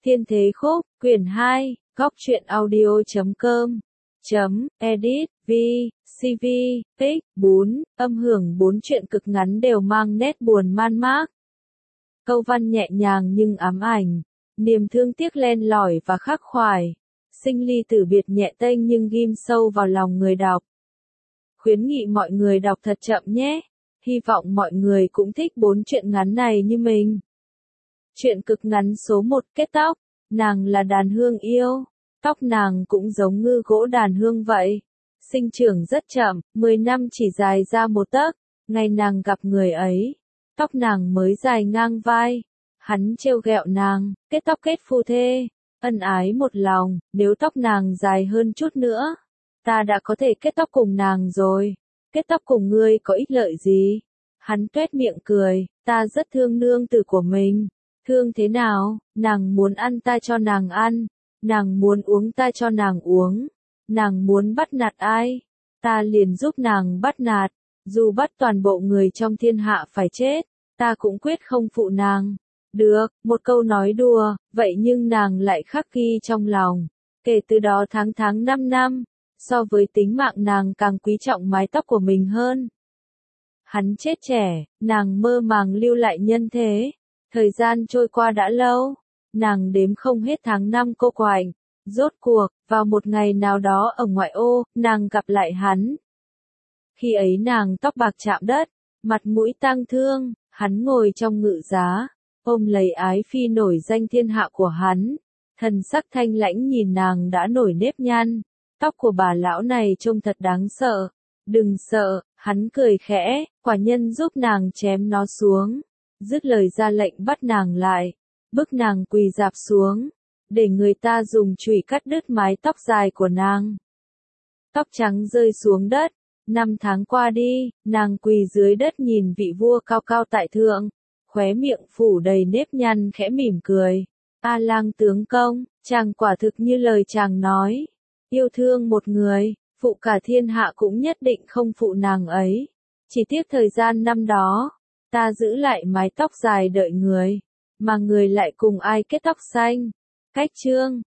Thiên Thế Khúc, quyển 2, góc truyện audio.com, edit, v, cv, pic, 4, âm hưởng 4 truyện cực ngắn đều mang nét buồn man mác. Câu văn nhẹ nhàng nhưng ám ảnh, niềm thương tiếc len lỏi và khắc khoải, sinh ly tử biệt nhẹ tênh nhưng ghim sâu vào lòng người đọc. Khuyến nghị mọi người đọc thật chậm nhé, hy vọng mọi người cũng thích 4 truyện ngắn này như mình. Truyện cực ngắn số 1, kết tóc. Nàng là đàn hương yêu, tóc nàng cũng giống ngư gỗ đàn hương vậy. Sinh trưởng rất chậm, 10 năm chỉ dài ra 1 tấc. Ngày nàng gặp người ấy, tóc nàng mới dài ngang vai. Hắn trêu ghẹo nàng, kết tóc kết phu thê, ân ái một lòng, nếu tóc nàng dài hơn chút nữa, ta đã có thể kết tóc cùng nàng rồi. Kết tóc cùng ngươi có ích lợi gì? Hắn tuét miệng cười, ta rất thương nương tử của mình. Thương thế nào? Nàng muốn ăn ta cho nàng ăn, nàng muốn uống ta cho nàng uống, nàng muốn bắt nạt ai, ta liền giúp nàng bắt nạt, dù bắt toàn bộ người trong thiên hạ phải chết, ta cũng quyết không phụ nàng. Được, một câu nói đùa, vậy nhưng nàng lại khắc ghi trong lòng. Kể từ đó tháng 5 năm, so với tính mạng nàng càng quý trọng mái tóc của mình hơn. Hắn chết trẻ, nàng mơ màng lưu lại nhân thế. Thời gian trôi qua đã lâu, nàng đếm không hết tháng năm cô quạnh. Rốt cuộc, vào một ngày nào đó ở ngoại ô, nàng gặp lại hắn. Khi ấy nàng tóc bạc chạm đất, mặt mũi tang thương, hắn ngồi trong ngự giá, ôm lấy ái phi nổi danh thiên hạ của hắn. Thần sắc thanh lãnh nhìn nàng đã nổi nếp nhăn, tóc của bà lão này trông thật đáng sợ. Đừng sợ, hắn cười khẽ, quả nhân giúp nàng chém nó xuống. Dứt lời ra lệnh bắt nàng lại, bức nàng quỳ rạp xuống, để người ta dùng chùy cắt đứt mái tóc dài của nàng. Tóc trắng rơi xuống đất, 5 tháng qua đi, nàng quỳ dưới đất nhìn vị vua cao cao tại thượng, khóe miệng phủ đầy nếp nhăn khẽ mỉm cười. A Lang tướng công, chàng quả thực như lời chàng nói, yêu thương một người, phụ cả thiên hạ cũng nhất định không phụ nàng ấy. Chỉ tiếc thời gian năm đó, ta giữ lại mái tóc dài đợi người, mà người lại cùng ai kết tóc xanh. Cách chương